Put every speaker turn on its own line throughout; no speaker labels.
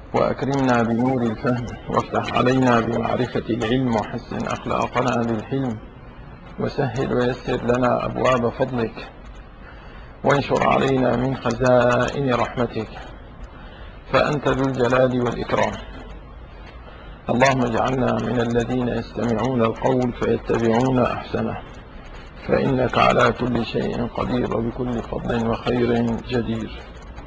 وأكرمنا بنور الفهم، وافتح علينا بمعرفة العلم، وحسن أخلاقنا بالحلم، وسهل ويسر لنا أبواب فضلك، وانشر علينا من خزائن رحمتك، فأنت ذو الجلال والإكرام. اللهم اجعلنا من الذين يستمعون القول فيتبعون أحسنه، فإنك على كل شيء قدير، وبكل فضل وخير جدير.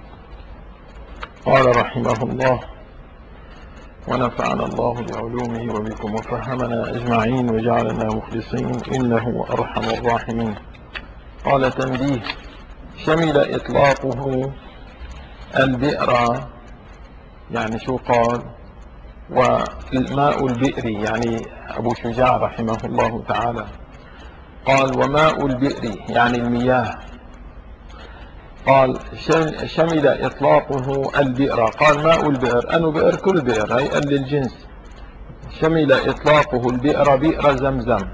قال رحمه الله: ونفعنا الله بعلومه وبكم، وفهمنا أجمعين، وجعلنا مخلصين، إنه أرحم الراحمين. قال: تنبيه: شمل إطلاقه البئر، يعني شو قال؟ والماء البئر، يعني أبو شجاع رحمه الله تعالى قال: وماء البئر يعني المياه. قال: شمل إطلاقه البئر. قال: ماء البئر أنه بئر كل بئر، هي للجنس. شمل إطلاقه البئر بئر زمزم،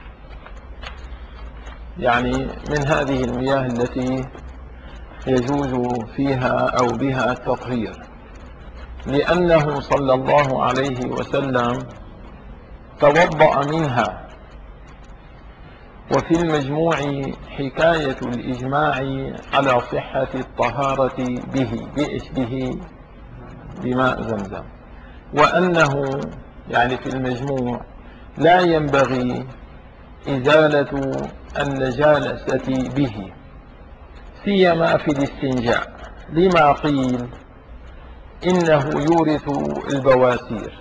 يعني من هذه المياه التي يجوز فيها أو بها التطهير، لأنه صلى الله عليه وسلم توضأ منها. وفي المجموع حكاية الإجماع على صحة الطهارة به بماء زمزم، وأنه يعني في المجموع لا ينبغي إزالة النجاسة به، سيما في الاستنجاء، لما قيل إنه يورث البواسير.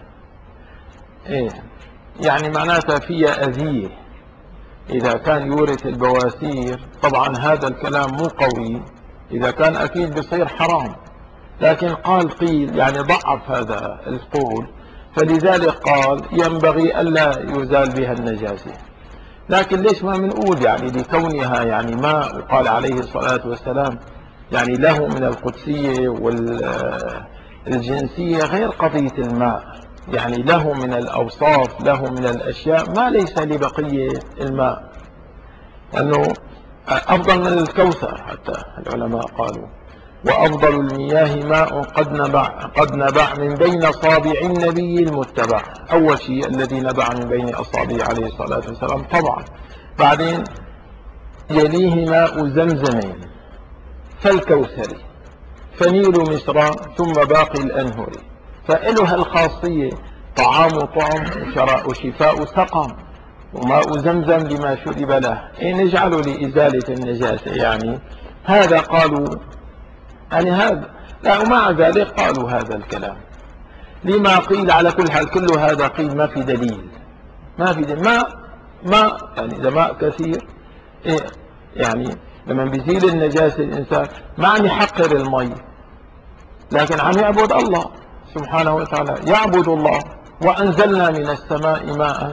يعني معناتها فيها أذية. إذا كان يورث البواسير طبعا هذا الكلام مو قوي، إذا كان أكيد بصير حرام، لكن قيل يعني ضعف هذا القول، فلذلك قال ينبغي ألا يزال بها النجاسة. لكن ليش ما بنقول يعني لكونها يعني ماء، وقال عليه الصلاة والسلام يعني له من القدسية والجنسية غير قضية الماء، يعني له من الأوصاف، له من الأشياء ما ليس لبقية الماء، أنه أفضل من الكوثر حتى العلماء قالوا: وأفضل المياه ماء قد نبع من بين أصابع النبي المتبع. أول شيء الذي نبع من بين أصابع عليه الصلاة والسلام طبعا، بعدين يليه ماء زمزم، فالكوثر، فنيل مصر، ثم باقي الأنهر. فإلها الخاصية طعام طعم، وشفاء سقم، وماء زمزم لما شرب له، نجعله لإزالة النجاسة. يعني هذا قالوا، يعني هذا لا، ومع ذلك قالوا هذا الكلام لما قيل. على كل حال كل هذا قيل ما في دليل، ما في دليل. ما يعني إذا ماء كثير يعني لما بيزيل النجاسة الإنسان ما عم يحقر المي، لكن عم يعبد الله سبحانه وتعالى، يعبد الله. وأنزلنا من السماء ماء،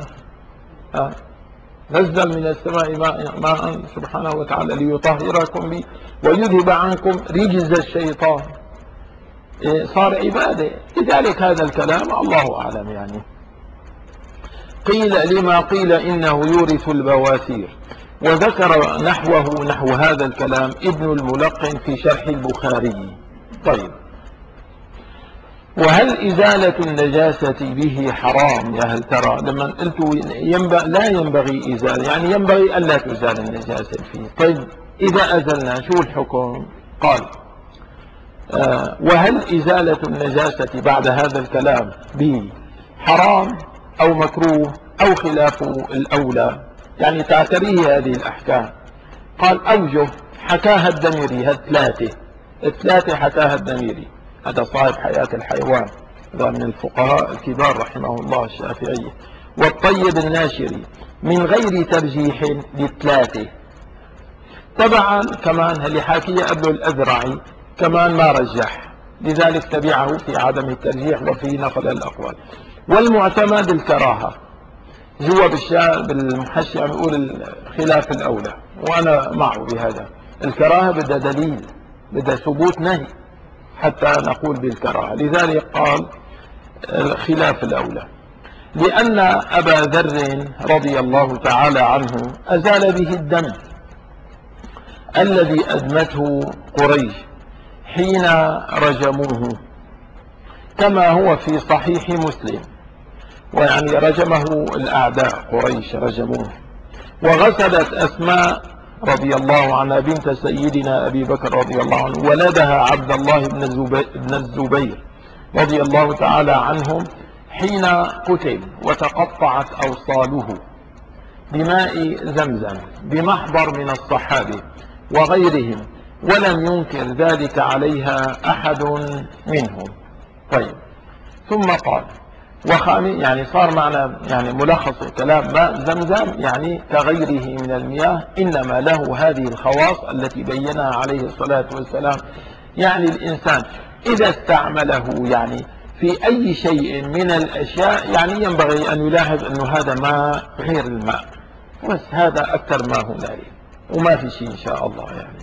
نزل من السماء ماء سبحانه وتعالى ليطهركم به ويذهب عنكم رجز الشيطان. صار عبادة. لذلك هذا الكلام الله أعلم. يعني قيل لما قيل إنه يورث البواسير. وذكر نحو هذا الكلام ابن الملقن في شرح البخاري. طيب، وهل إزالة النجاسة به حرام؟ يا هل ترى لما قلت لا ينبغي إزالة، يعني ينبغي ألا تزال النجاسة فيه. طيب إذا أزلنا شو الحكم؟ قال: وهل إزالة النجاسة بعد هذا الكلام به حرام أو مكروه أو خلاف الأولى؟ يعني تعتريه هذه الأحكام. قال: أوجه حكاها الدميري، الثلاثة حكاها الدميري، هذا صاحب حياة الحيوان، هذا من الفقهاء الكبار رحمه الله الشافعي. والطيب الناشري من غير ترجيح للثلاثة. طبعا كمان اللي حاكيه قبله الأذرعي كمان ما رجح، لذلك تبعه في عدم الترجيح وفي نقل الأقوال. والمعتمد الكراهة. جوا بالمحشي عم يقول خلاف الأولى، وأنا معه بهذا. الكراهة بدها دليل، بدها ثبوت نهي حتى نقول بالكراهة. لذلك قال خلاف الأولى، لأن أبا ذر رضي الله تعالى عنه أزال به الدم الذي أدمته قريش حين رجموه، كما هو في صحيح مسلم. ويعني رجمه الأعداء، قريش رجموه. وغسلت أسماء رضي الله عنها بنت سيدنا أبي بكر رضي الله عنه ولدها عبد الله بن الزبير رضي الله تعالى عنهم حين قتل، وتقطعت أوصاله بماء زمزم بمحضر من الصحابة وغيرهم، ولم ينكر ذلك عليها أحد منهم. طيب، ثم قال يعني صار معنا يعني ملخص الكلام: ماء زمزم يعني كغيره من المياه، إنما له هذه الخواص التي بينها عليه الصلاة والسلام. يعني الإنسان إذا استعمله يعني في أي شيء من الأشياء يعني ينبغي أن يلاحظ أنه هذا ماء غير الماء، بس هذا أكثر ما هنالك وما في شيء إن شاء الله يعني.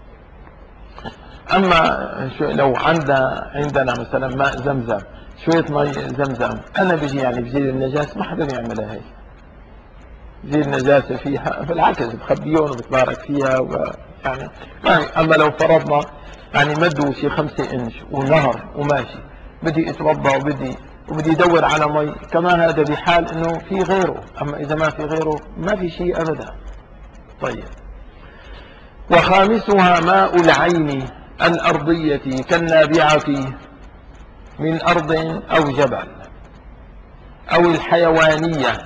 أما لو عندنا مثلا ماء زمزم، شوية ماء زمزم، أنا بيجي يعني بزيل النجاسة، ما حدا يعملها هيك، بزيل النجاسة فيها، بالعكس بخبيون وبتبارك فيها يعني. أما لو فرضنا يعني مدوا شي 5 إنش ونهر وماشي، بدي اتوضا وبدي يدور على مي كمان، هذا بحال انه في غيره. اما اذا ما في غيره ما في شيء ابدا. طيب، وخامسها ماء العين الأرضية كالنابعة من أرض أو جبل، أو الحيوانية.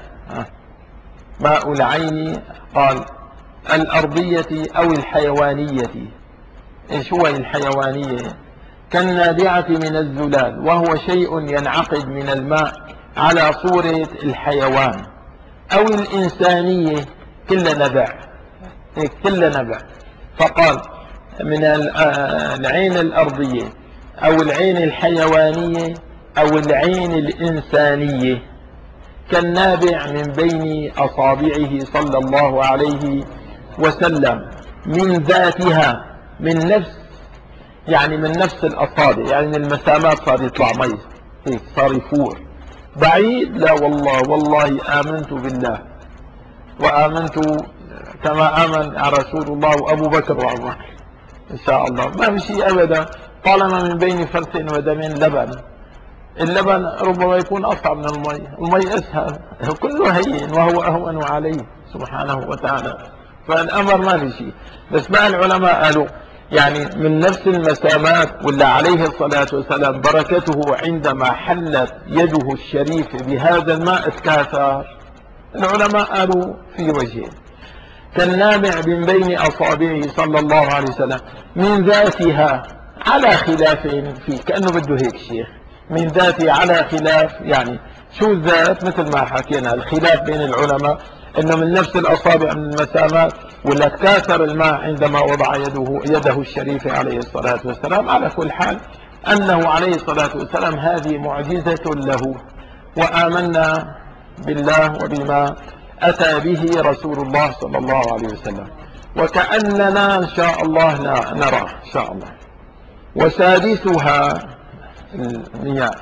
ماء العين قال الأرضية أو الحيوانية. إيش هو الحيوانية؟ كالنابعة من الزلال، وهو شيء ينعقد من الماء على صورة الحيوان، أو الإنسانية كل نبع، كل نبع. فقال من العين الأرضية أو العين الحيوانية أو العين الإنسانية، كالنابع من بين أصابعه صلى الله عليه وسلم من ذاتها، من نفس يعني من نفس الأصابع، يعني من المسامات صار يطلع مي هيك، صار يفور بعيد. لا والله آمنت بالله وآمنت كما آمن رسول الله وأبو بكر وعمر إن شاء الله، ما في شيء أبدا، طالما من بين فرث ودم لبن. اللبن ربما يكون أصعب من المي أسهل، كله هين وهو أهون عليه سبحانه وتعالى. فالأمر ما في شيء. بس ما العلماء قالوا يعني من نفس المسامات، ولا عليه الصلاة والسلام بركته عندما حلت يده الشريفة بهذا الماء اتكاثر. العلماء قالوا في وجهين: كالنابع من بين أصابعه صلى الله عليه وسلم من ذاتها على خلاف فيه، كأنه بده هيك شيخ من ذاتها على خلاف. يعني شو الذات؟ مثل ما حكينا الخلاف بين العلماء انه من نفس الأصابع من المسامات، ولا تكاثر الماء عندما وضع يده الشريفة عليه الصلاة والسلام. على كل حال أنه عليه الصلاة والسلام هذه معجزة له، وآمنا بالله وبما أتى به رسول الله صلى الله عليه وسلم، وكأننا إن شاء الله نرى إن شاء الله. وسادسها المياه.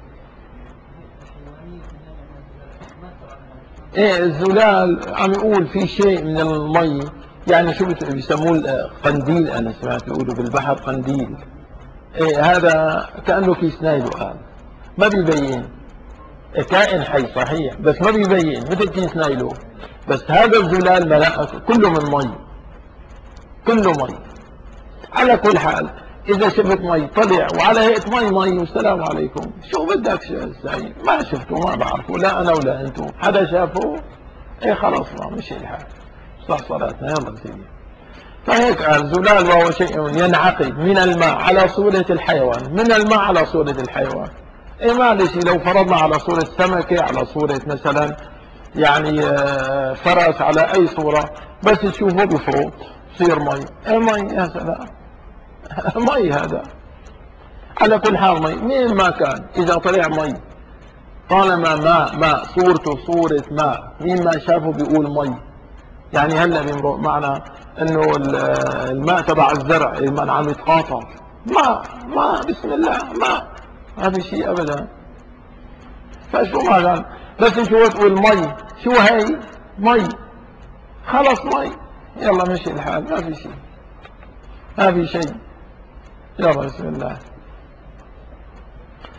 الزلال عم يقول في شيء من المي، يعني شو بيسموه قنديل، أنا سمعت يقولوا بالبحر قنديل. هذا كأنه كيس نايلو، هذا ما بيبين، كائن حي صحيح بس ما بيبين، مثل كيس نايلو. بس هذا الزلال كله من مي، كله مي. على كل حال إذا شفت مي طلع وعلى هيئة مي والسلام عليكم، شو بدك سعيد؟ ما شفته، ما بعرفه، لا أنا ولا أنتم، حدا شافه؟ خلاص ما مشي الحال، صح صلاتنا يلا سيدي. فهيك قال زلال وهو شيء ينعقد من الماء على صورة الحيوان، من الماء على صورة الحيوان. معلش لو فرضنا على صورة سمكة، على صورة مثلا يعني فرس، على أي صورة، بس تشوفه بفروط يصير مي. مي يا سلام مي هذا. على كل حال مي مين ما كان، إذا طلع مي طالما ماء صورته صورة ماء، مين ما شافه بيقول مي. يعني هلا بيمرق معنا انه الماء تبع الزرع لما عم يتقاطر، ما بسم الله ما في شيء ابدا. فشو ما قال، بس شو تقول مي، شو هي مي، خلص مي، يلا مشي الحال، ما في شيء، ما في شيء، يلا بسم الله.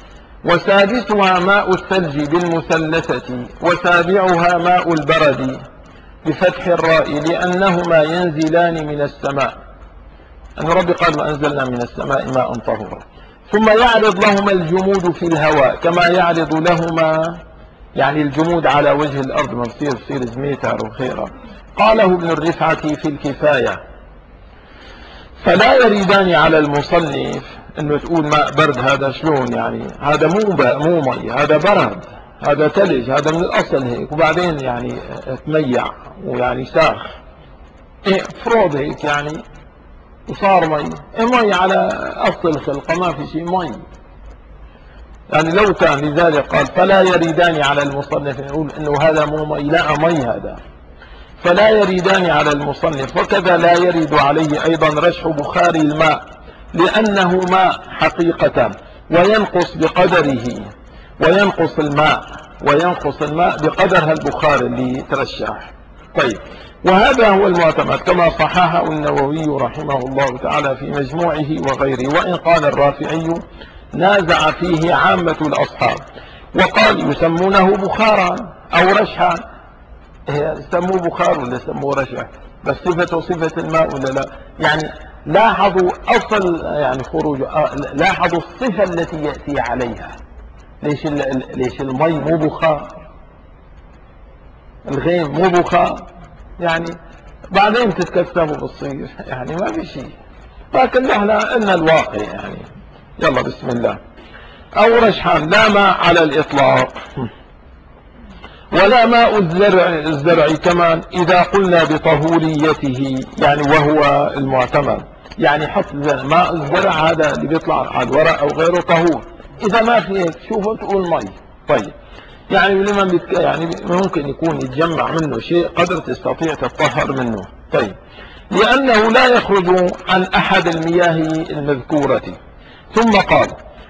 وسادسها ماء الثلج بالمثلثة، وسابعها ماء البرد بفتح الراء لأنهما ينزلان من السماء، أن رب قال وأنزلنا من السماء ماء طهورا. ثم يعرض لهما الجمود في الهواء كما يعرض لهما يعني الجمود على وجه الأرض، ما بصير زميتها وخيرا. قاله ابن الرفعة في الكفاية. فلا يريدان على المصنف انه تقول ماء برد، هذا شلون يعني؟ هذا مو مي، هذا برد، هذا ثلج، هذا من الاصل هيك وبعدين يعني تميع ويعني ساخ، فروض هيك يعني وصار مي. مي على اصل الخلقه، ما في شيء مي يعني لو كان. لذلك قال فلا يريدان على المصنف يقول انه هذا مو مي، لا مي هذا. فلا يريدان على المصنف. وكذا لا يرد عليه أيضا رشح بخار الماء لأنه ماء حقيقة وينقص بقدره، وينقص الماء بقدر هالبخار اللي ترشح. طيب، وهذا هو المعتمد كما صححه النووي رحمه الله تعالى في مجموعه وغيره، وإن قال الرافعي نازع فيه عامة الأصحاب وقال يسمونه بخارا أو رشحا. سموه بخار ولا سموه رشح، بس صفته صفة الماء ولا لا؟ يعني لاحظوا أصل يعني خروج، لاحظوا الصفة التي يأتي عليها. ليش المي مو بخار، الغيم مو بخار يعني؟ بعدين تتكسبوا بالصير يعني ما في شيء، لكن احنا إن الواقع يعني. يلا بسم الله. أو رشحا لا ماء على الإطلاق، ولا ماء الزرع كمان إذا قلنا بطهوريته يعني وهو المعتمد. يعني حط ماء الزرع هذا اللي بيطلع على الورق أو غيره طهور. إذا ما في هيك شوفوا تقول مي. طيب، يعني لمن يعني ممكن يكون يتجمع منه شيء قدر تستطيع تطهر منه. طيب، لأنه لا يخرج عن أحد المياه المذكورة. ثم قال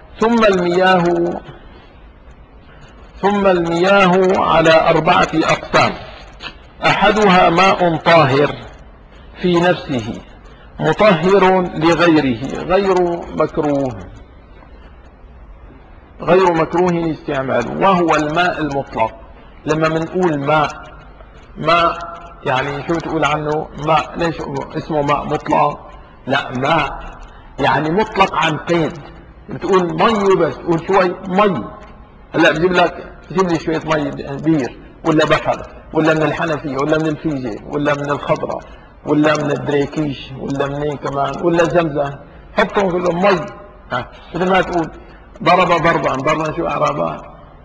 ثم المياه على 4 أقسام. أحدها ماء طاهر في نفسه مطهر لغيره غير مكروه استعماله، وهو الماء المطلق. لما بنقول ماء يعني شو تقول عنه ماء؟ ليش اسمه ماء مطلق؟ لا، ماء يعني مطلق عن قيد. بتقول مي بس تقول شوي مي، هلا بجيب لي شويه مي بير ولا بحر ولا من الحنفيه ولا من الفيجه ولا من الخضراء ولا من الدريكيش ولا منين كمان ولا زمزم، حطهم كلهم مي. مثل ما تقول ضرب ضربا شو اعرابها؟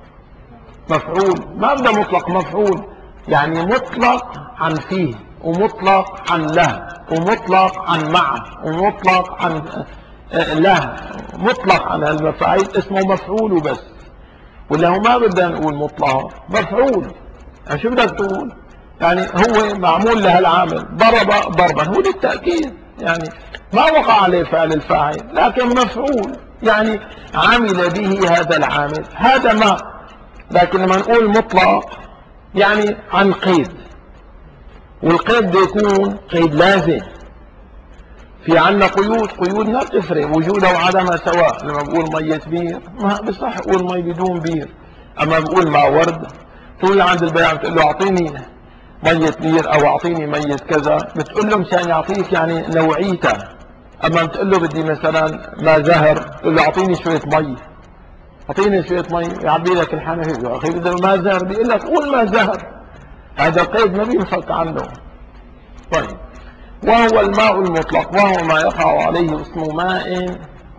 مفعول. ما بدها مطلق، مفعول يعني مطلق عن فيه ومطلق عن له ومطلق عن معه ومطلق عن له، مطلق عن المفاعيل اسمه مفعول وبس. ولا هو ما بدنا نقول مطلق، مفعول. يعني شو بدك تقول؟ يعني هو معمول لهالعامل، ضرب ضربا هو للتأكيد، يعني ما وقع عليه فعل الفاعل لكن مفعول، يعني عمل به هذا العامل، هذا ما. لكن لما نقول مطلق يعني عن قيد، والقيد بيكون قيد لازم. في عنا قيود ما بتفرق وجودها وعدمها سواء. لما بقول مية بير ما بصح اقول مي بدون بير. اما بقول مع ورد، تقول عند البياع بتقول له اعطيني مية بير او اعطيني مية كذا، بتقول له مشان يعطيك يعني نوعيتها. اما بتقول له بدي مثلا ما زهر، تقول له اعطيني شوية مي، اعطيني شوية مي يعبي لك الحنفي. يا اخي بدل ما زهر بيقول لك قول ما زهر. هذا القيد ما بينفك عنه. طيب، وهو الماء المطلق، وهو ما يقع عليه اسم ماء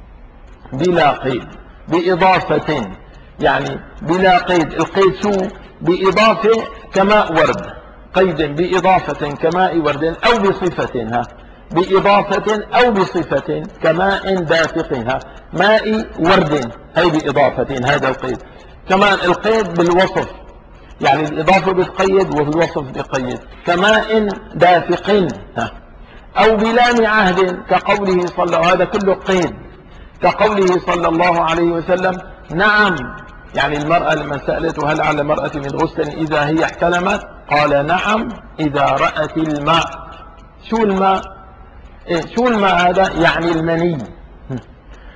بلا قيد بإضافة، يعني بلا قيد. القيد شو؟ بإضافة كماء ورد، قيد بإضافة كماء ورد أو بصفة، بإضافة أو بصفة كماء دافق، ماء ورد، هي بإضافة هذا القيد. كمان القيد بالوصف، يعني الإضافة بتقيد وفي الوصف بقيد، كماء دافق أو بلام عهد كقوله صلى، هذا كله قيد، كقوله صلى الله عليه وسلم نعم. يعني المرأة لما سألته هل على المرأة من غسل إذا هي احتلمت؟ قال نعم إذا رأت الماء. شو الماء؟ شو الماء هذا؟ يعني المني.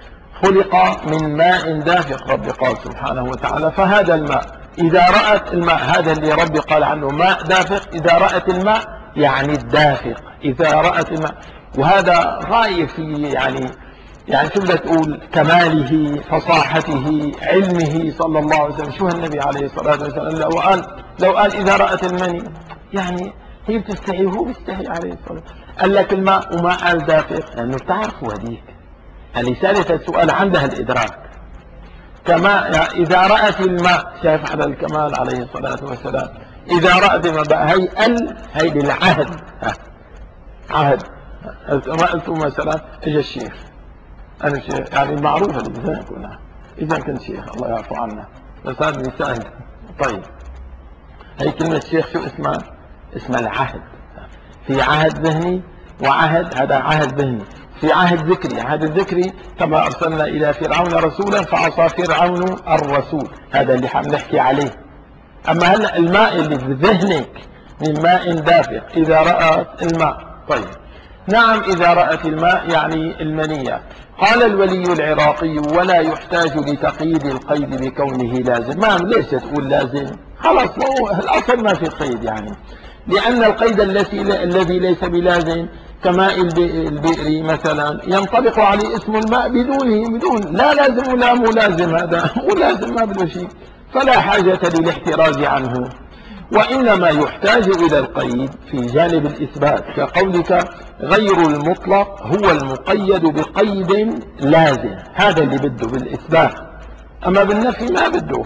خلق من ماء دافق، رب قال سبحانه وتعالى. فهذا الماء إذا رأت الماء، هذا اللي ربي قال عنه ماء دافق، إذا رأت الماء يعني الدافق، إذا رأت الماء. وهذا غاية في يعني شو بدك تقول كماله، فصاحته، علمه صلى الله عليه وسلم. شو النبي عليه الصلاة والسلام لو قال إذا رأت المني، يعني هي بتستحي وهو بيستحي عليه الصلاة والسلام. قال لك الماء وما قال دافق، لأنه بتعرفوا هذيك اللي سألت السؤال عندها الإدراك. كما إذا رأت الماء، شايف هذا الكمال عليه الصلاة والسلام. إذا رأت الماء بقى هي للعهد، عهد. ما قلتوا مثلا اجى الشيخ، أنا شيخ يعني المعروفة اللي كنا إذا كنت شيخ الله يعفو عنا، بس هذا مثال. طيب هي كلمة شيخ شو اسمها؟ اسمها العهد. في عهد ذهني وعهد، هذا عهد ذهني. في عهد ذكري، عهد الذكري كما أرسلنا إلى فرعون رسولا فعصى فرعون الرسول، هذا اللي حنحكي عليه. أما هلا الماء اللي في ذهنك من ماء دافق إذا رأت الماء. طيب نعم، إذا رأت الماء يعني المنية. قال الولي العراقي: ولا يحتاج لتقييد القيد بكونه لازم. ما ليش تقول لازم؟ خلاص الأصل ما في قيد، يعني لأن القيد الذي ليس بلازم كماء البئر مثلا ينطبق عليه اسم الماء بدون لا لازم ولا ملازم، هذا ملازم ما بده شيء، فلا حاجة للاحتراز عنه. وإنما يحتاج إلى القيد في جانب الإثبات، كقولك غير المطلق هو المقيد بقيد لازم، هذا اللي بده بالإثبات، أما بالنفي ما بده.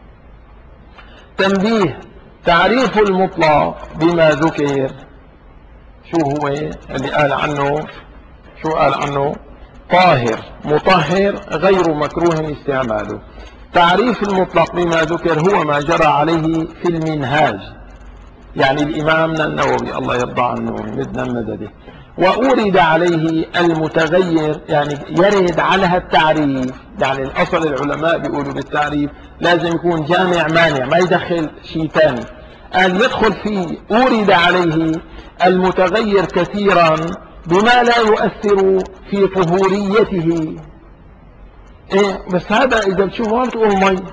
تنبيه: تعريف المطلق بما ذكر شو هو اللي قال عنه؟ شو قال عنه؟ طاهر مطهر غير مكروه استعماله. تعريف المطلق بما ذكر هو ما جرى عليه في المنهاج، يعني الإمامنا النووي الله يرضى عنه مدنا مدده. وأورد عليه المتغير، يعني يرد عليها التعريف، يعني الأصل العلماء بيقولوا بالتعريف لازم يكون جامع مانع، ما يدخل شيء ثاني. قال يدخل فيه أورد عليه المتغير كثيرا بما لا يؤثر في طهوريته. إيه بس هذا إذا بتشوفوا تقول مي.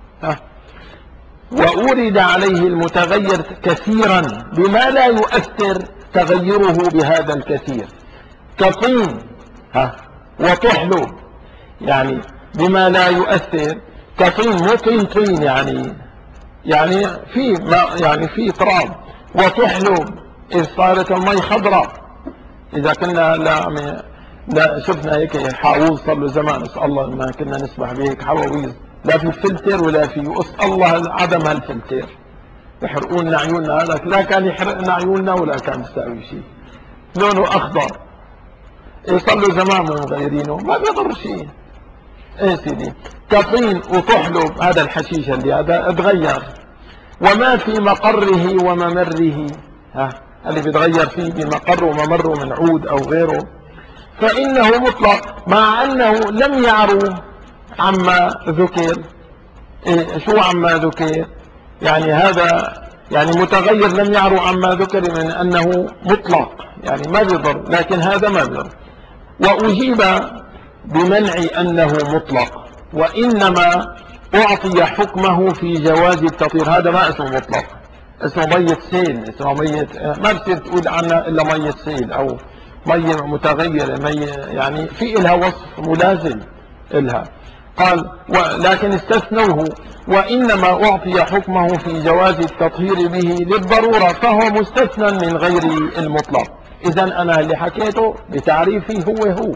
وأورد عليه المتغير كثيرا بما لا يؤثر تغيره بهذا الكثير، كطين وطحلب، يعني بما لا يؤثر كطين، مو طين يعني في يعني في تراب، وطحلب إذ صارت المي خضراء. إذا كنا لا شفنا هيك حاوز صار له زمان، اسال الله ما كنا نسبح بهيك حواويز، لا في فلتر ولا في، واسال الله عدم هالفلتر، يحرقون لنا عيوننا. هذا لا كان يحرق لنا عيوننا ولا كان يستوي شيء، لونه اخضر. صار له زمان مغيرينه ما بيضر شيء. ايه سيدي، كطين وطحلب، هذا الحشيش اللي هذا اتغير. وما في مقره وممره، اللي بيتغير فيه بمقر وممره من عود او غيره، فإنه مطلق مع أنه لم يعرو عما ذكر. شو عما ذكر؟ يعني هذا يعني متغير لم يعرو عما ذكر من أنه مطلق، يعني ما بيضر، لكن هذا ما بيضر. وأجيب بمنع أنه مطلق، وإنما أعطي حكمه في جواز التطهير. هذا ما اسمه مطلق، اسمه مية سيل، اسمه مية، ما بصير تقول عنها إلا مية سيل أو مية متغيرة، يعني في إلها وصف ملازم إلها. قال لكن استثنوه، وإنما أعطي حكمه في جواز التطهير به للضرورة، فهو مستثنى من غير المطلق. إذا أنا اللي حكيته بتعريفي هو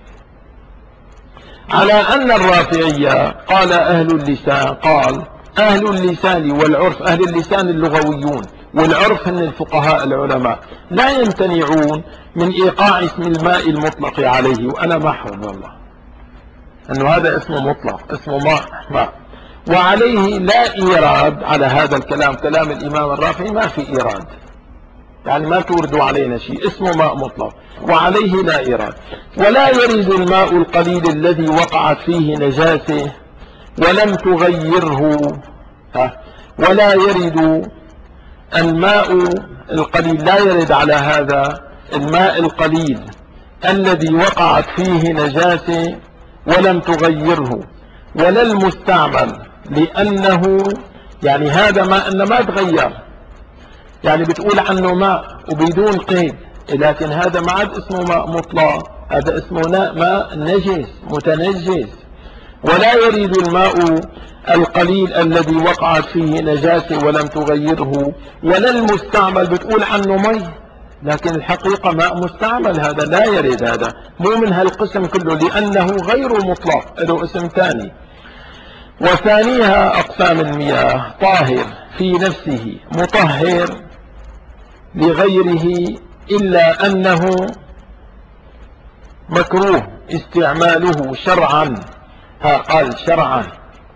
على أن الرافعية قال أهل اللسان، قال أهل اللسان والعرف، أهل اللسان اللغويون والعرف هن الفقهاء العلماء، لا يمتنعون من إيقاع اسم الماء المطلق عليه. وأنا محرم والله أنه هذا اسمه مطلق، اسمه ماء. وعليه لا إيراد على هذا الكلام، كلام الإمام الرافعي ما في إيراد، يعني ما توردوا علينا شيء، اسمه ماء مطلق، وعليه لا إيراد. ولا يرد الماء القليل الذي وقعت فيه نجاسة ولم تغيره، ولا يرد الماء القليل، لا يرد على هذا الماء القليل الذي وقعت فيه نجاسة ولم تغيره، ولا المستعمل، لأنه يعني هذا ماء أنه ما تغير، يعني بتقول عنه ماء وبدون قيد، لكن هذا ما عاد اسمه ماء مطلق، هذا اسمه ماء نجس متنجس. ولا يريد الماء القليل الذي وقعت فيه نجاسة ولم تغيره، ولا المستعمل بتقول عنه مي، لكن الحقيقة ماء مستعمل، هذا لا يرد، هذا مو من هالقسم كله، لأنه غير مطلق، له اسم ثاني. وثانيها أقسام المياه: طاهر في نفسه، مطهر لغيره، إلا أنه مكروه استعماله شرعا. قال شرعا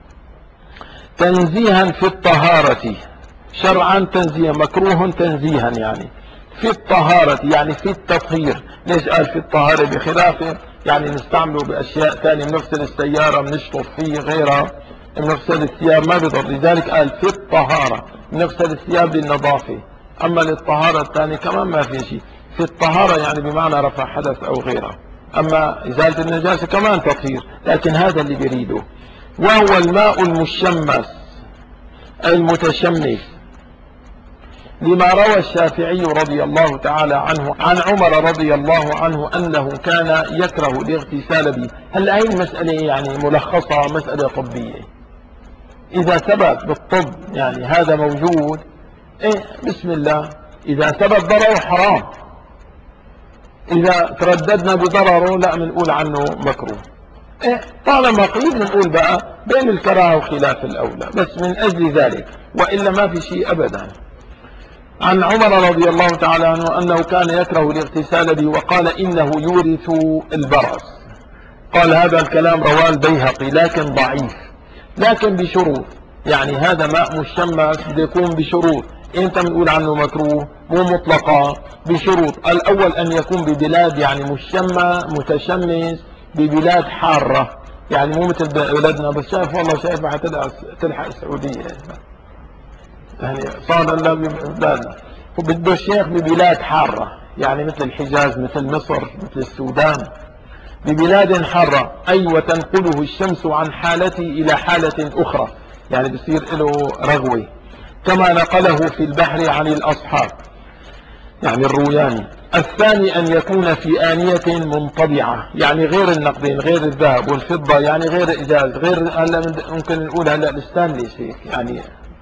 تنزيها في الطهارة، شرعا تنزيها، مكروه تنزيها يعني في الطهارة، يعني في التطهير. ليش قال في الطهارة بخلافه؟ يعني نستعمله بأشياء ثانية، بنغسل السيارة بنشطف فيه، غيرها بنغسل الثياب ما بضر، لذلك قال في الطهارة، بنغسل الثياب للنظافة. أما للطهارة الثانية كمان ما في شيء، في الطهارة يعني بمعنى رفع حدث أو غيره. أما إزالة النجاسة كمان تطهير، لكن هذا اللي بيريده. وهو الماء المشمس المتشمس، لما روى الشافعي رضي الله تعالى عنه عن عمر رضي الله عنه أنه كان يكره الاغتسال به. هل هي المسألة يعني ملخصة مسألة طبية، إذا ثبت بالطب يعني هذا موجود، بسم الله، إذا ثبت ضرره حرام، إذا ترددنا بضرره لا بنقول عنه مكروه. طالما قيل بنقول بقى بين الكراهة وخلاف الأولى، بس من أجل ذلك، وإلا ما في شيء أبدا. عن عمر رضي الله تعالى عنه أنه كان يكره الاغتسال به، وقال إنه يورث البرص. قال هذا الكلام رواه البيهقي لكن ضعيف، لكن بشروط، يعني هذا ماء مشمس بيكون بشروط. انت بنقول عنه مكروه مو مطلقا، بشروط: الاول ان يكون ببلاد يعني متشمس ببلاد حارة، يعني مو مثل بلدنا، بس شايف والله شايف تلحق السعودية، يعني صار لنا ببلادنا، وبده الشيخ ببلاد حارة، يعني مثل الحجاز، مثل مصر، مثل السودان، ببلاد حارة، أي وتنقله الشمس عن حالته إلى حالة أخرى، يعني بصير له رغوة، كما نقله في البحر عن الأصحاب، يعني الروياني. الثاني أن يكون في آنية منطبعة، يعني غير النقدين، غير الذهب والفضة، يعني غير إزاز، غير هلا ممكن نقول هلا الستانليس هيك، يعني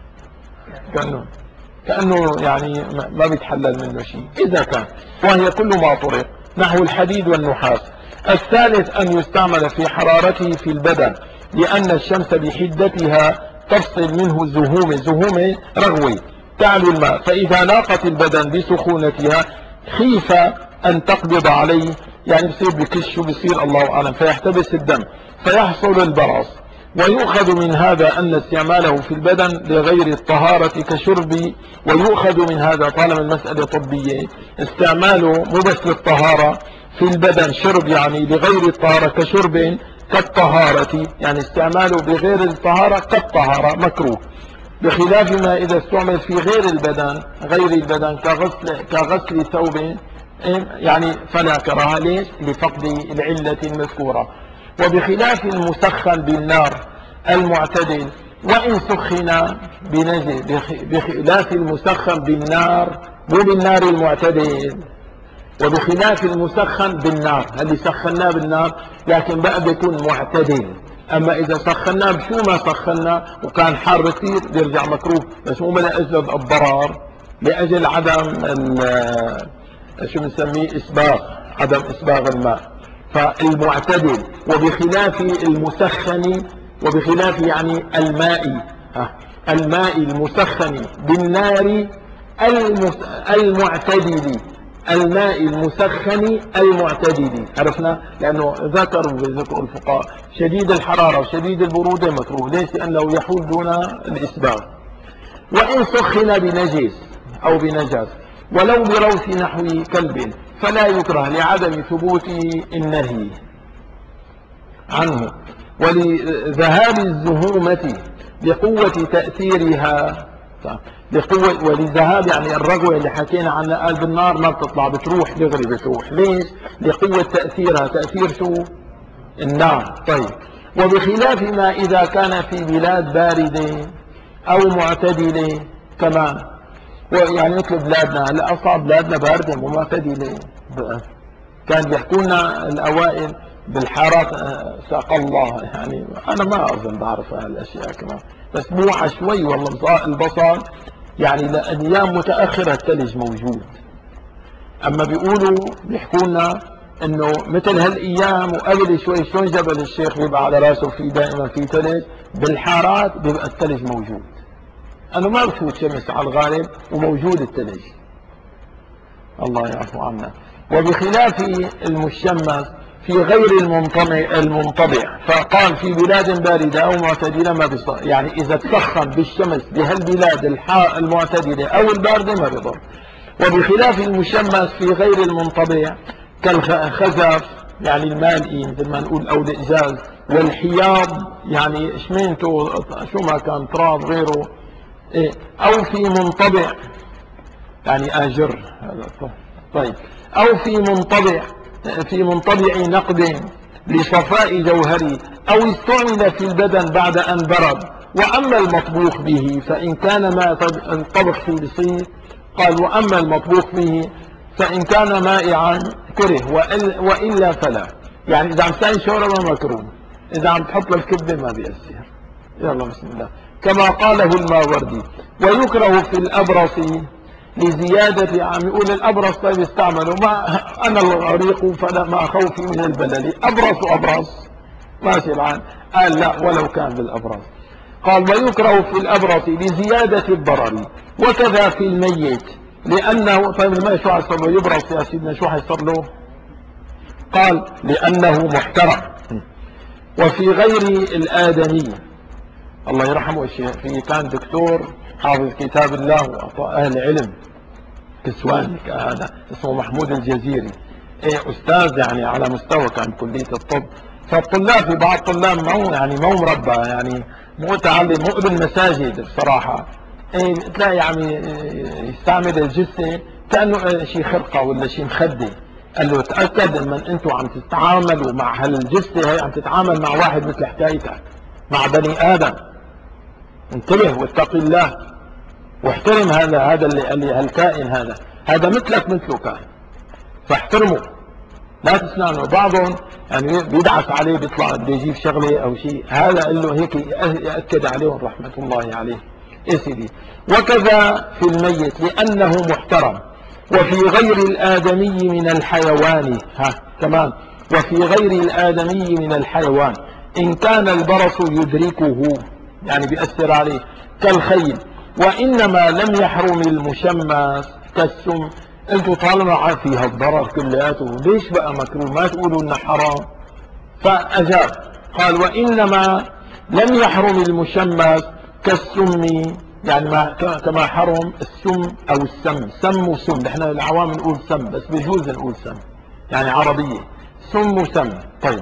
كأنه يعني ما بيتحلل منه شيء إذا كان، وهي كل ما طرق نحو الحديد والنحاس. الثالث أن يستعمل في حرارته في البدن، لأن الشمس بحدتها تفصل منه زهومة رغوي تعلو الماء، فإذا لاقت البدن بسخونتها خيف أن تقبض عليه، يعني بصير بكش وبصير الله أعلم فيحتبس الدم فيحصل البرص. ويؤخذ من هذا أن استعماله في البدن لغير الطهارة كشرب، ويؤخذ من هذا طالما المسألة طبية، استعماله مو بس للطهارة في البدن شرب، يعني لغير الطهارة كشرب كالطهارة، يعني استعماله بغير الطهارة كالطهارة مكروه، بخلاف ما إذا استعمل في غير البدن كغسل ثوب، يعني فلا كراهة. ليش؟ لفقد العلة المذكورة. وبخلاف المسخن بالنار المعتدل وإن سخن بنجس، بخلاف المسخن بالنار مو بالنار المعتدل، وبخلاف المسخن بالنار اللي سخناه بالنار، لكن بقى بيكون معتدل. اما اذا سخناه بشو ما سخنا وكان حار كثير بيرجع مكروه، بس مو من اجل الضرر، لاجل عدم شو بنسميه عدم اسباغ الماء، فالمعتدل. وبخلاف المسخن، وبخلاف يعني الماء المسخن بالنار المعتدل، الماء المسخن المعتدل، عرفنا؟ لأنه ذكروا الفقهاء شديد الحرارة وشديد البرودة مكروه. ليش؟ لأنه يحول دون الإسباغ. وإن سخن بنجس أو بنجس ولو بروث نحو كلب فلا يكره لعدم ثبوت النهي عنه، ولذهاب الزهومة بقوة تأثيرها، ولذهاب يعني الرغوة اللي حكينا عنها، قال بالنار ما بتطلع، بتروح دغري بتروح. ليش؟ لقوة تأثيرها. تأثير شو؟ النار. طيب، وبخلاف ما إذا كان في بلاد باردة أو معتدلة كمان، يعني مثل بلادنا هلا أصلا بلادنا باردة ومعتدلة، كان بيحكونا الأوائل بالحارات ساق الله، يعني أنا ما أظن بعرف هالأشياء كمان، بس موعى شوي والله البصر، يعني لأيام متأخرة الثلج موجود. أما بيحكونا إنه مثل هالأيام وقبل شوي شلون جبل الشيخ بيبقى على راسه في دائما في ثلج، بالحارات بيبقى الثلج موجود. أنا ما بفوت شمس على الغالب وموجود الثلج، الله يعفو عنا. وبخلاف المشمس في غير المنطبع، فقال في بلاد باردة أو معتدلة ما بيصير، يعني إذا تسخن بالشمس بهالبلاد المعتدلة أو الباردة ما بيضر. وبخلاف المشمس في غير المنطبع كالخزف، يعني المالئي مثل ما نقول، أو الإزاز، والحياض يعني شمينته شو ما كان تراب غيره، أو في منطبع يعني آجر. طيب، أو في منطبع نقد لصفاء جوهري، أو استعمل في البدن بعد أن برد. وأما المطبوخ به فإن كان ما الطبخ فيه بسيط، قال وأما المطبوخ به فإن كان مائعا كره، وإلا فلا. يعني إذا عم تسوي شوربة مكروه، إذا عم تحط الكبة ما بيأثر. يلا بسم الله. كما قاله الماوردي. ويكره في الأبرص لزيادة، عم يقول الأبرص طيب استعملوا، ما أنا الغريق فلا ما خوفي من البلل، أبرص ماشي الآن، قال لا ولو كان بالأبرص. قال ويكره في الأبرص لزيادة الضرر، وكذا في الميت لأنه، طيب الميت شو حيصير له؟ يبرص يا سيدنا، شو حيصير له؟ قال لأنه محترم. وفي غير الآدمي، الله يرحمه الشيخ، في كان دكتور حافظ كتاب الله وأعطى أهل علم كسواني، هذا اسمه محمود الجزيري، أستاذ يعني على مستوى كان كلية الطب. فالطلاب، في بعض الطلاب مو مربى، يعني مو تعلم، مو ابن مساجد بصراحة، تلاقي يعني يستعمل الجثة كأنه شيء خرقة ولا شيء مخدة. قال له تأكد من أنتم عم تتعاملوا مع هالجثة هي، عم تتعامل مع واحد مثل حكايتك، مع بني آدم، انتبه واتق الله واحترم هذا اللي هالكائن، هذا مثلك مثله كان، فاحترمه لا تسنانه. بعضهم يعني بيدعس عليه، بيطلع بده يجيب شغله او شيء، هذا قال له هيك ياكد عليهم رحمه الله عليه. ايه سيدي. وكذا في الميت لانه محترم. وفي غير الادمي من الحيوان، كمان، وفي غير الادمي من الحيوان ان كان البرص يدركه، يعني بيأثر عليه كالخيل. وإنما لم يحرم المشمس كالسم. انتوا طالما فيها الضرر كلياته، ليش بقى مكروه؟ ما تقولوا انه حرام. فأجاب قال وإنما لم يحرم المشمس كالسم، يعني كما حرم السم أو السم. سم وسم، نحن العوام نقول سم، بس بيجوز نقول سم، يعني عربية، سم وسم. طيب،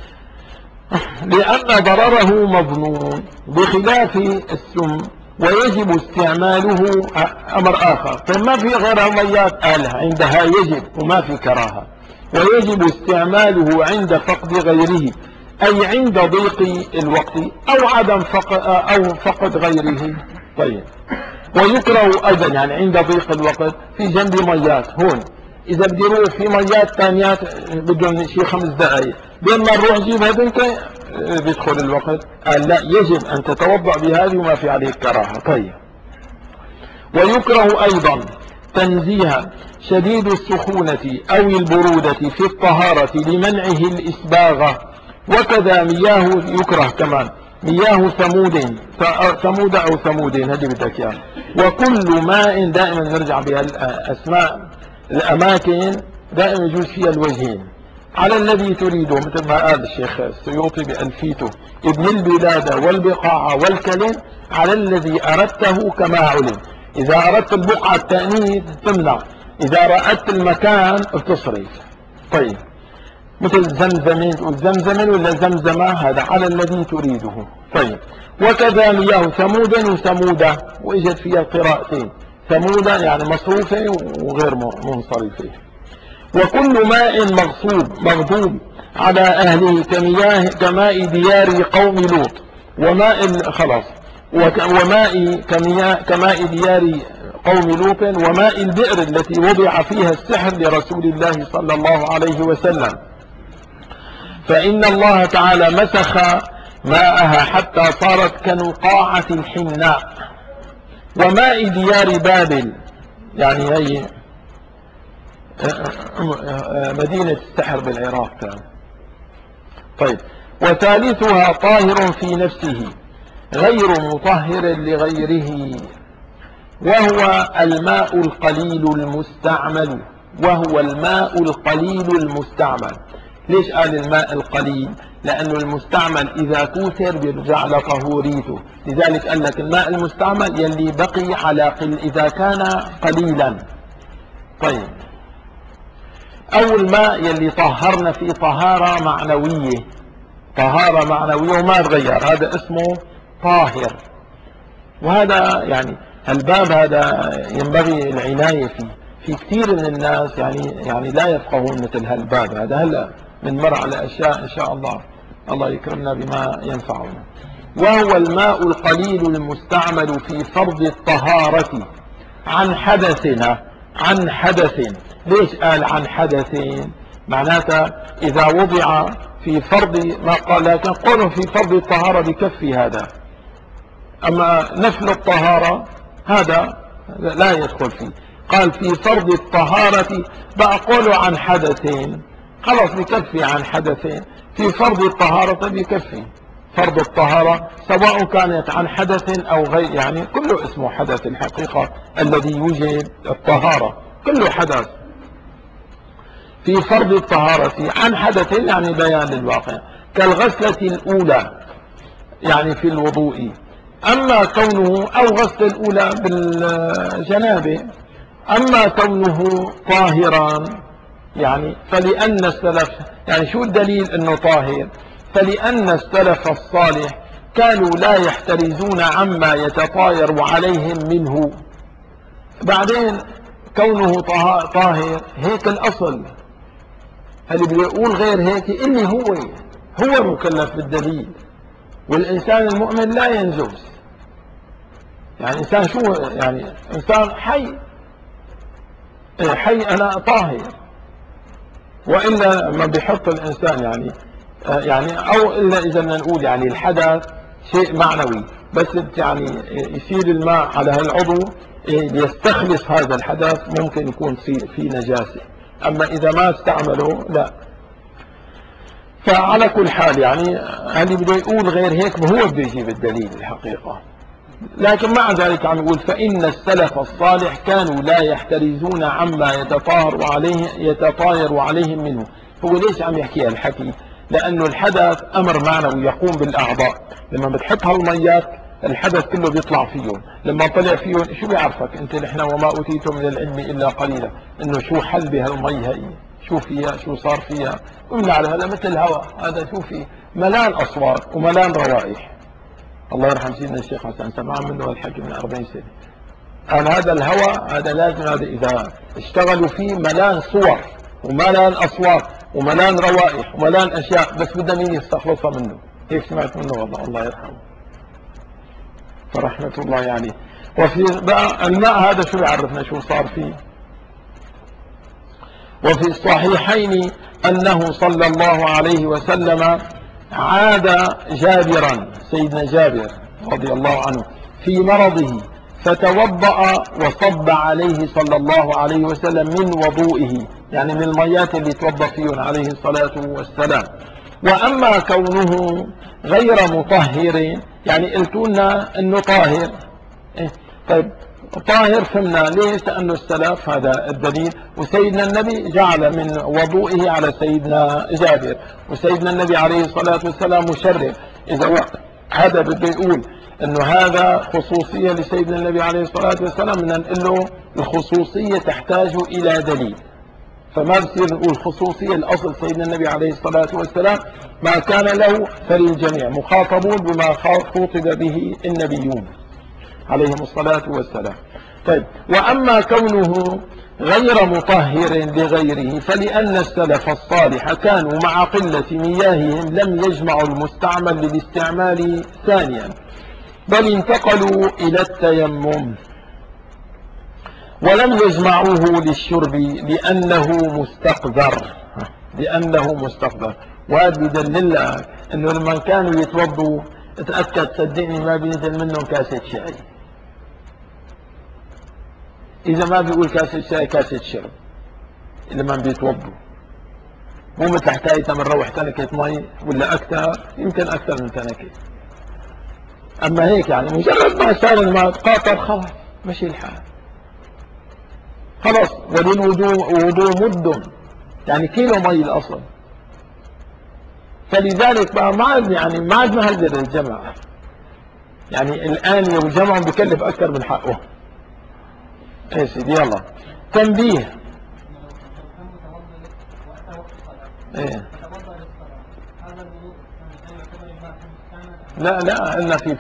لأن ضرره مظنون بخلاف السم، ويجب استعماله أمر آخر. فما في غيرها ميات آلة عندها يجب وما في كراهة، ويجب استعماله عند فقد غيره، أي عند ضيق الوقت أو عدم فقد غيره. طيب، ويكره أيضا يعني عند ضيق الوقت في جنب ميات، هون إذا بدي أروح في ميات ثانيات بدهم شي 5 دقائق، بين ما نروح جيب هذنك بيدخل الوقت. قال لا، يجب أن تتوضأ بهذه وما في عليه كراهة. طيب، ويكره أيضا تنزيها شديد السخونة أو البرودة في الطهارة لمنعه الإسباغة. وكذا مياه يكره كمان مياه ثمود أو ثمودين، هذه بدك إياها. وكل ماء، دائما نرجع بها الأسماء الأماكن دائما يجوز فيها الوجهين، على الذي تريده، مثل ما قال الشيخ السيوطي بألفيته: ابن البلاد والبقاع والكلم على الذي أردته كما علم. إذا أردت البقعة التأنيث تمنع، إذا أردت المكان بتصرف. طيب، مثل زمزمين تقول زمزمين ولا زمزمة، هذا على الذي تريده. طيب، وكذا مياه ثمود وثمودة، وإجت فيها قراءتين، ثمودة يعني مصروفة وغير منصرفة. وكل ماء مغضوب على أهله كماء ديار قوم لوط كماء ديار قوم لوط وماء البئر التي وضع فيها السحر لرسول الله صلى الله عليه وسلم، فإن الله تعالى مسخ ماءها حتى صارت كنقاعة الحناء. وماء ديار بابل يعني هي مدينة السحر بالعراق كان. طيب، وثالثها طاهر في نفسه غير مطهر لغيره، وهو الماء القليل المستعمل. ليش قال الماء القليل؟ لأنه المستعمل إذا كثر بيرجع لطهوريته، لذلك قال لك الماء المستعمل يلي بقي على إذا كان قليلا. طيب، أول ماء يلي طهرنا فيه طهارة معنوية وما تغير، هذا اسمه طاهر. وهذا يعني الباب هذا ينبغي العناية فيه. في كثير من الناس يعني لا يفقهون مثل هالباب هذا. هلا بنمر على أشياء إن شاء الله يكرمنا بما ينفعنا. وهو الماء القليل المستعمل في فرض الطهارة عن حدث. ليش قال عن حدث؟ معناته إذا وضع في فرض ما قال، لكن قوله في فرض الطهارة بكفي هذا، أما نفل الطهارة هذا لا يدخل فيه. قال في فرض الطهارة، بقى قوله عن حدثين خلاص بكفي. عن حدثين في فرض الطهارة بكفي. فرض الطهارة سواء كانت عن حدث أو غير، يعني كله اسمه حدث الحقيقة الذي يوجد الطهارة، كله حدث. في فرض الطهارة عن حدث يعني بيان للواقع، كالغسلة الأولى يعني في الوضوء، أما كونه أو غسل الأولى بالجنابة، أما كونه طاهرا يعني فلأن السلف، يعني شو الدليل أنه طاهر؟ فلأن السلف الصالح كانوا لا يحترزون عما يتطاير عليهم منه. بعدين كونه طاهر هيك الأصل، اللي بيقول غير هيك اللي هو مكلف بالدليل. والإنسان المؤمن لا ينجس، يعني إنسان شو يعني إنسان حي أنا طاهر، وإلا ما بيحط الإنسان يعني أو إلا إذا بدنا نقول يعني الحدث شيء معنوي، بس يعني يصير الماء على هالعضو ليستخلص هذا الحدث، ممكن يكون في نجاسة. أما إذا ما استعمله لا. فعلى كل حال يعني اللي بده يقول غير هيك هو بده يجيب الدليل الحقيقة. لكن مع ذلك عم يقول فإن السلف الصالح كانوا لا يحترزون عما يتطاير عليهم منه. هو ليش عم يحكي هالحكي؟ لأنه الحدث أمر معنوي يقوم بالأعضاء. لما بتحط هالميات الحدث كله بيطلع فيهم، لما طلع فيهم شو بيعرفك انت؟ نحن وما أوتيتم من العلم إلا قليلا، انه شو حل بهالمي هي، شو فيها، شو صار فيها. قلنا على هذا مثل الهواء، هذا شو فيه؟ ملان أصوات وملان روائح. الله يرحم سيدنا الشيخ حسن سمع منه الحكي من 40 سنة. قال هذا الهواء هذا لازم، هذا إذا اشتغلوا فيه ملان صور وملان أصوات وملان روائح وملان أشياء، بس بدنا مين يستخلصها منه. هيك سمعت منه والله، الله يرحمه فرحمة الله عليه. وفي بقى الماء هذا شو يعرفنا شو صار فيه؟ وفي الصحيحين أنه صلى الله عليه وسلم عاد جابرا، سيدنا جابر رضي الله عنه، في مرضه فتوضأ وصب عليه صلى الله عليه وسلم من وضوئه، يعني من الميات اللي توضأ فيهم عليه الصلاة والسلام. وأما كونه غير مطهر، يعني قلتوا لنا أنه طاهر. طيب طاهر فهمنا ليش؟ لأنه السلف هذا الدليل، وسيدنا النبي جعل من وضوئه على سيدنا جابر، وسيدنا النبي عليه الصلاة والسلام مشرف. إذا هذا بده يقول أنه هذا خصوصية لسيدنا النبي عليه الصلاة والسلام، بدنا نقول له الخصوصية تحتاج إلى دليل. فما بصير نقول خصوصية، الأصل سيدنا النبي عليه الصلاة والسلام ما كان له فللجميع، مخاطبون بما خاطب به النبيون. عليهم الصلاة والسلام. طيب، وأما كونه غير مطهر لغيره فلأن السلف الصالح كانوا مع قلة مياههم لم يجمعوا المستعمل للاستعمال ثانيا، بل انتقلوا إلى التيمم ولم يجمعوه للشرب لأنه مستقذر. وهذا يدلل لك أنه لما كانوا يتوضوا اتأكد صدقني ما بينزل منهم كاسة شاي. إذا ما بيقول كاسة شاي كاسة شرب لما بيتوضوا، مو مثل حكاية من روح تنكة مي ولا أكثر، يمكن أكثر من تنكة. أما هيك يعني مجرد ما صار الماء قاطر خلاص مشي الحال خلاص. وللوضوء مد يعني كيلو مي الأصل، فلذلك بقى ما عاد مهدر الجمع. يعني الآن الجمع بكلف أكثر من حقه. ايه سيدي يلا تنبيه. ايه لا إلا في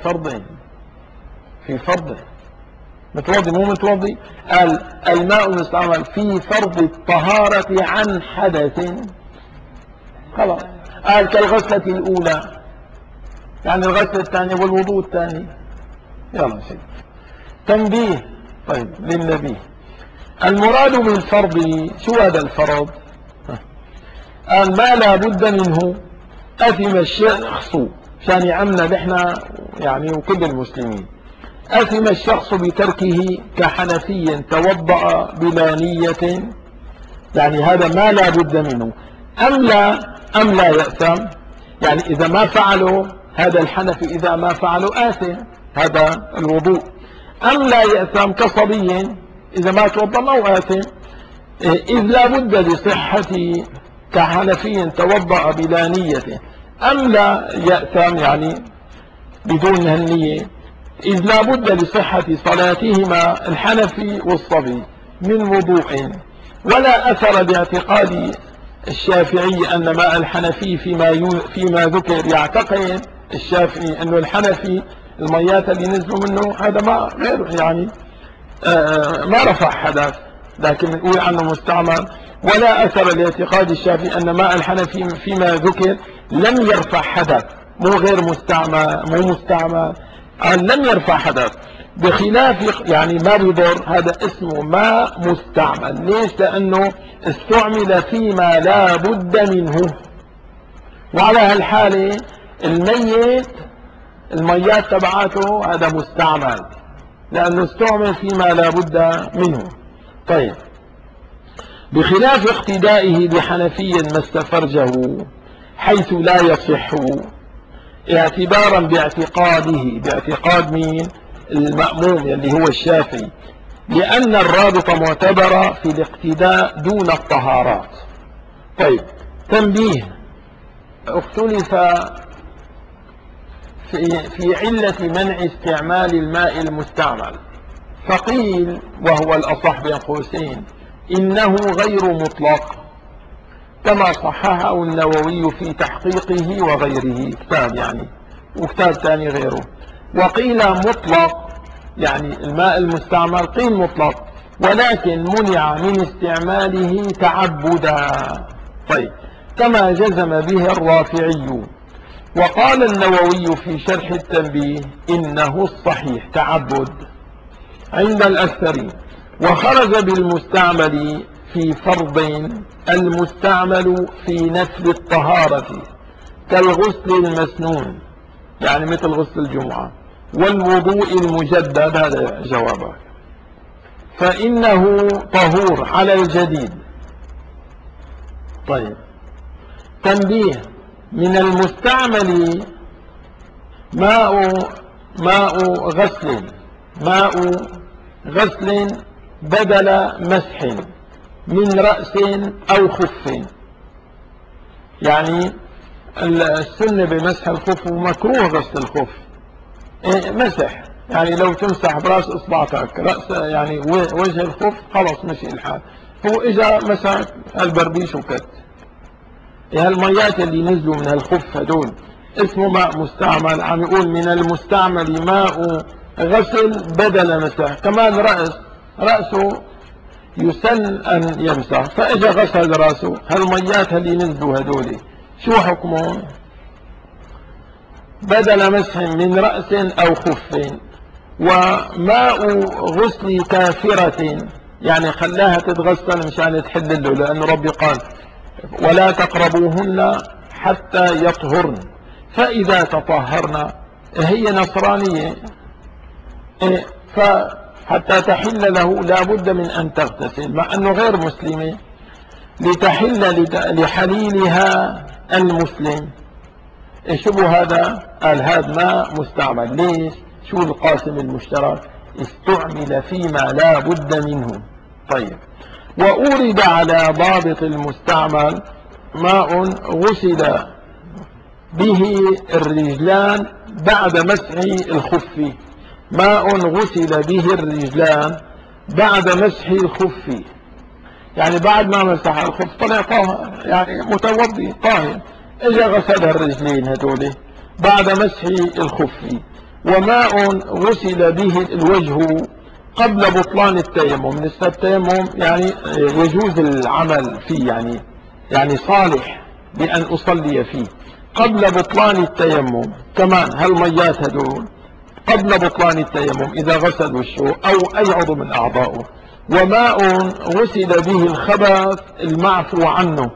فرض متوضي مو متوضي. قال الماء المستعمل في فرض الطهارة عن حدث خلاص. قال كالغسلة الأولى يعني الغسلة الثانية والوضوء الثاني. يلا سيدي تنبيه. طيب للنبي المراد بالفرض شو هذا الفرض؟ قال ما لا بد منه أثم الشخص عشان يعمنا نحن يعني وكل المسلمين. أثم الشخص بتركه كحنفي توضأ بلا نية، يعني هذا ما لا بد منه. أم لا يأثم، يعني إذا ما فعله هذا الحنفي إذا ما فعله آثم هذا الوضوء. أم لا يأثم كصبي إذا ما توضأ ما هو آثم، إذ لا بد لصحة كحنفي توضأ بلا نية. أم لا يأثم يعني بدون النية، إذ لا بد لصحة صلاتهما الحنفي والصبي من وضوء. ولا أثر باعتقاد الشافعي أن ماء الحنفي فيما ذكر. يعتقد الشافعي أنه الحنفي الميات اللي نزلوا منه هذا ما غير يعني ما رفع حدث، لكن بنقول عنه مستعمل. ولا أثر لاعتقاد الشافعي أن ماء الحنفي فيما ذكر لم يرفع حدث، مو غير مستعمل مو مستعمل، لم يرفع حدث. بخلاف يعني ما بيضر، هذا اسمه ماء مستعمل. ليش؟ لأنه استعمل فيما لا بد منه. وعلى هالحالة الميات تبعاته هذا مستعمل لأنه استعمل فيما لا بد منه. طيب بخلاف اقتدائه بحنفي ما استفرجه حيث لا يصح اعتبارا باعتقاد مين؟ المأموم اللي هو الشافعي، لأن الرابط معتبرة في الاقتداء دون الطهارات. طيب تنبيه. اختلف في علة منع استعمال الماء المستعمل، فقيل وهو الأصح بين قوسين إنه غير مطلق كما صححه النووي في تحقيقه وغيره كتاب يعني وكتاب ثاني غيره. وقيل مطلق يعني الماء المستعمل قيل مطلق ولكن منع من استعماله تعبدا. طيب كما جزم به الرافعي. وقال النووي في شرح التنبيه إنه الصحيح تعبد عند الأكثرين. وخرج بالمستعمل في فرض المستعمل في نفل الطهارة كالغسل المسنون يعني مثل غسل الجمعة والوضوء المجدد، هذا جوابه، فإنه طهور على الجديد. طيب تنبيه. من المستعمل ماء غسل بدل مسح من رأس أو خف. يعني السنة بمسح الخف ومكروه غسل الخف مسح، يعني لو تمسح براس اصبعتك رأس يعني وجه الخف خلاص مشي الحال. هو اجا مسح البربيش وكت. الميات اللي نزلوا من الخف هدول اسمه ماء مستعمل. عم يقول من المستعمل ماء غسل بدل مسح. كمان رأسه يسن أن يمسح، فإجا غسل رأسه، هالميات اللي نزلوا هدولي شو حكمهم؟ بدل مسح من رأس أو خف. وماء غسل كافرة يعني خلاها تتغسل مشان تحل له، لأن ربي قال ولا تقربوهن حتى يطهرن، فإذا تطهرن هي نصرانية فحتى تحل له لابد من أن تغتسل، مع أنه غير مسلمة لتحل لحليلها المسلم. شو هذا؟ قال هذا ماء مستعمل. ليش؟ شو القاسم المشترك؟ استعمل فيما لا بد منه. طيب، وأورد على ضابط المستعمل ماء غسل به الرجلان بعد مسح الخف. ماء غسل به الرجلان بعد مسح الخف، يعني بعد ما مسح الخف طلع طاهر، يعني متوضي طاهر، اجا غسل الرجلين هذول بعد مسح الخف. وماء غسل به الوجه قبل بطلان التيمم. نسبة التيمم يعني يجوز العمل فيه، يعني صالح بأن أصلي فيه قبل بطلان التيمم. كمان هالميات هدول قبل بطلان التيمم إذا غسل وشه أو أي عضو من أعضائه. وماء غسل به الخبث المعفو عنه.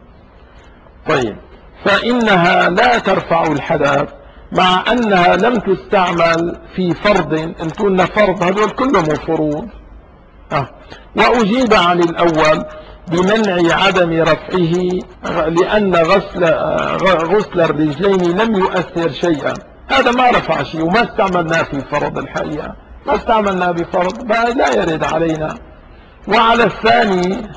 طيب، فإنها لا ترفع الحدث، مع أنها لم تستعمل في فرض. انتوا لنا فرض، هذول كلهم فروض. وأجيب عن الأول بمنع عدم رفعه، لأن غسل الرجلين لم يؤثر شيئا. هذا ما رفع شيء وما استعملناه في فرض. الحقيقة ما استعملناه بفرض، لا يرد علينا. وعلى الثاني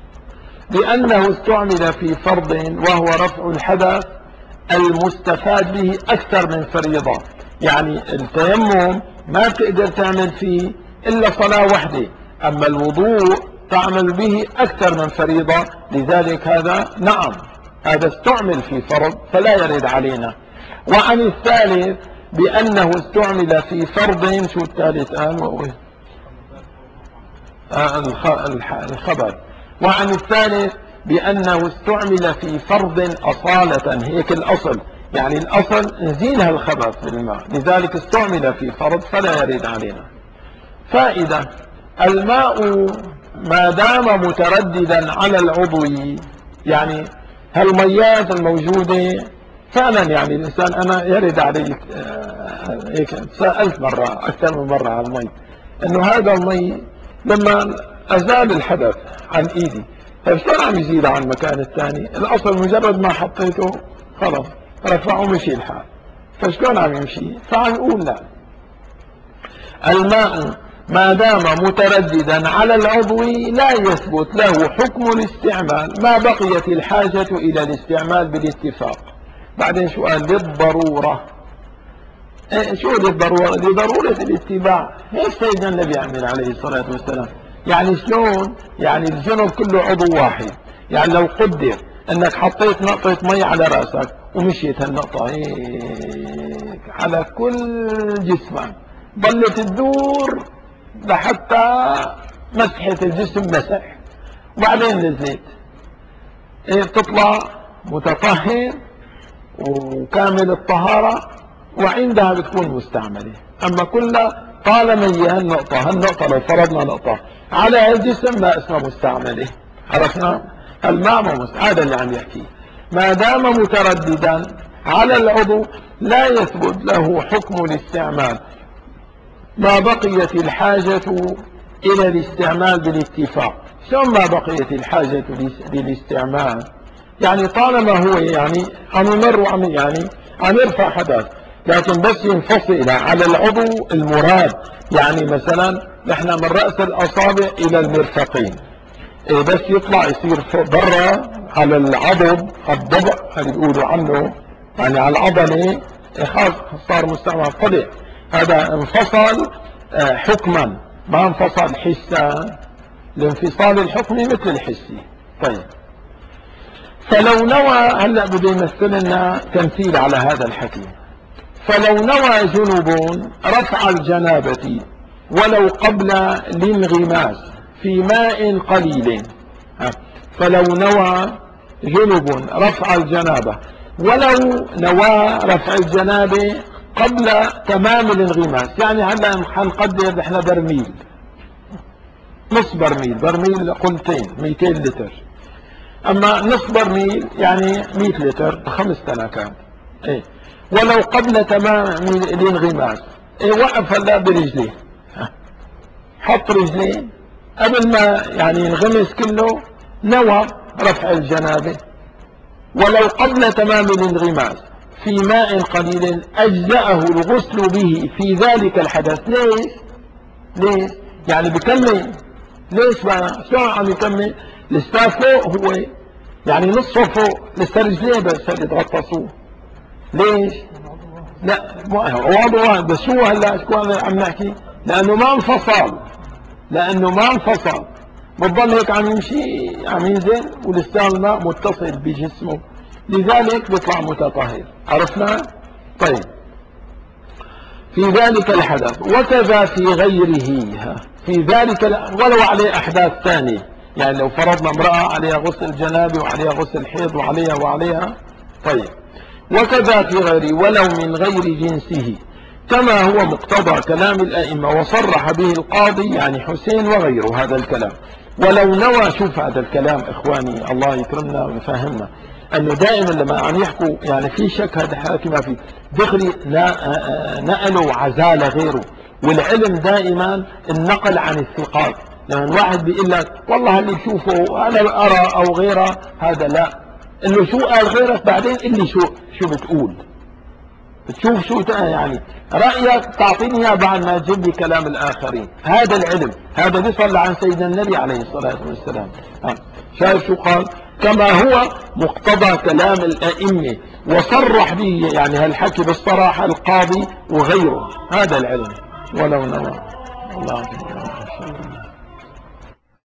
لأنه استعمل في فرض وهو رفع الحدث المستفاد به أكثر من فريضة. يعني التيمم ما تقدر تعمل فيه إلا صلاة واحدة، أما الوضوء تعمل به أكثر من فريضة. لذلك هذا نعم هذا استعمل في فرض فلا يرد علينا. وعن الثالث بأنه استعمل في فرض. شو الثالث الخبر. وعن الثالث بأنه استعمل في فرض أصالة، هيك الأصل، يعني الأصل نزيلها الخبث بالماء، لذلك استعمل في فرض فلا يرد علينا. فائدة: الماء ما دام مترددا على العضو، يعني هالميات الموجودة فعلا، يعني الإنسان أنا يرد علي هيك سألت مرة أكثر من مرة على المي، إنه هذا المي لما أزال الحدث عن إيدي فشلون عم يزيد عن المكان الثاني؟ الأصل مجرد ما حطيته خلص رفعه مشي الحال، فشلون عم يمشي؟ فعم يقول لا، الماء ما دام مترددا على العضو لا يثبت له حكم الاستعمال ما بقيت الحاجة إلى الاستعمال بالاتفاق. بعدين شو قال؟ للضرورة. شو للضرورة؟ لضرورة الاتباع. هيك سيدنا النبي عمل عليه الصلاة والسلام. يعني شلون؟ يعني الجنب كله عضو واحد، يعني لو قدر انك حطيت نقطة مي على رأسك ومشيت هالنقطة هيك على كل جسمك ضلت تدور لحتى مسحة الجسم مسح، وبعدين نزلت بتطلع متطهر وكامل الطهارة، وعندها بتكون مستعملة. أما كلها طالما هي هالنقطة لو فرضنا نقطة على الجسم ما اسمها مستعملة. عرفنا؟ الماء هذا اللي عم يحكيه. ما دام مترددا على العضو لا يثبت له حكم الاستعمال ما بقيت الحاجة إلى الاستعمال بالاتفاق. شلون ما بقيت الحاجة للاستعمال؟ يعني طالما هو يعني عم يمر وعم يعني عم يرفع حدث، لكن بس ينفصل على العضو المراد. يعني مثلا نحن من رأس الأصابع إلى المرفقين، بس يطلع يصير فوق برا على العضد الضبع اللي بيقولوا عنه، يعني على العضلة خلاص صار مستعمل طلع، هذا انفصل حكما ما انفصل حسا. الانفصال الحكمي مثل الحسي. طيب، فلو نوى، هلا بده يمثل لنا تمثيل على هذا الحكي، فلو نوى جنب رفع الجنابة ولو قبل الانغماس في ماء قليل. فلو نوى جنب رفع الجنابة ولو نوى رفع الجنابة قبل تمام الانغماس، يعني هلا حنقدر احنا برميل، نص برميل، برميل قلتين 200 لتر، اما نص برميل يعني 100 لتر 5 تنكات. ايه ولو قبل تمام الانغماس، ايه وقف هلا برجليه، حط رجليه قبل ما يعني ينغمس كله، نوى رفع الجنابه ولو قبل تمام الانغماس في ماء قليل أجزأه الغسل به في ذلك الحدث. ليش يعني بكمل؟ ليش بقى شو عم يكمل؟ لسه فوق هو، يعني نصفه فوق، لسه رجليه بس اللي تغطسوه. ليش؟ لا وضع واحد بس. شو هلا شو عم نحكي؟ لأنه ما انفصل، بتضل هيك عم يمشي، عم ينزل ولسه الماء متصل بجسمه، لذلك بيطلع متطهر. عرفنا؟ طيب في ذلك الحدث وكذا في غيره، في ذلك ولو عليه أحداث ثانية، يعني لو فرضنا امرأة عليها غسل جنابي وعليها غسل حيض وعليها طيب. وكذا في غيره ولو من غير جنسه، كما هو مقتضى كلام الأئمة وصرح به القاضي يعني حسين وغيره هذا الكلام. ولو نوى، شوف هذا الكلام إخواني الله يكرمنا ويفهمنا، أنه دائما لما عم يحكوا يعني في شك هذا حكي ما في دغري نقلوا عزالة غيره، والعلم دائما النقل عن الثقات. لما الواحد بيقول لك والله اللي بشوفه أنا أرى أو غيره، هذا لا، إنه شو قال غيرك بعدين اللي شو بتقول، بتشوف شو يعني رأيك تعطيني اياه بعد ما تجيب لي كلام الآخرين. هذا العلم، هذا بيصل عن سيدنا النبي عليه الصلاة والسلام. شايف شو قال؟ كما هو مقتضى كلام الأئمة وصرح به، يعني هالحكي بالصراحة القاضي وغيره، هذا العلم. ولو نوى الله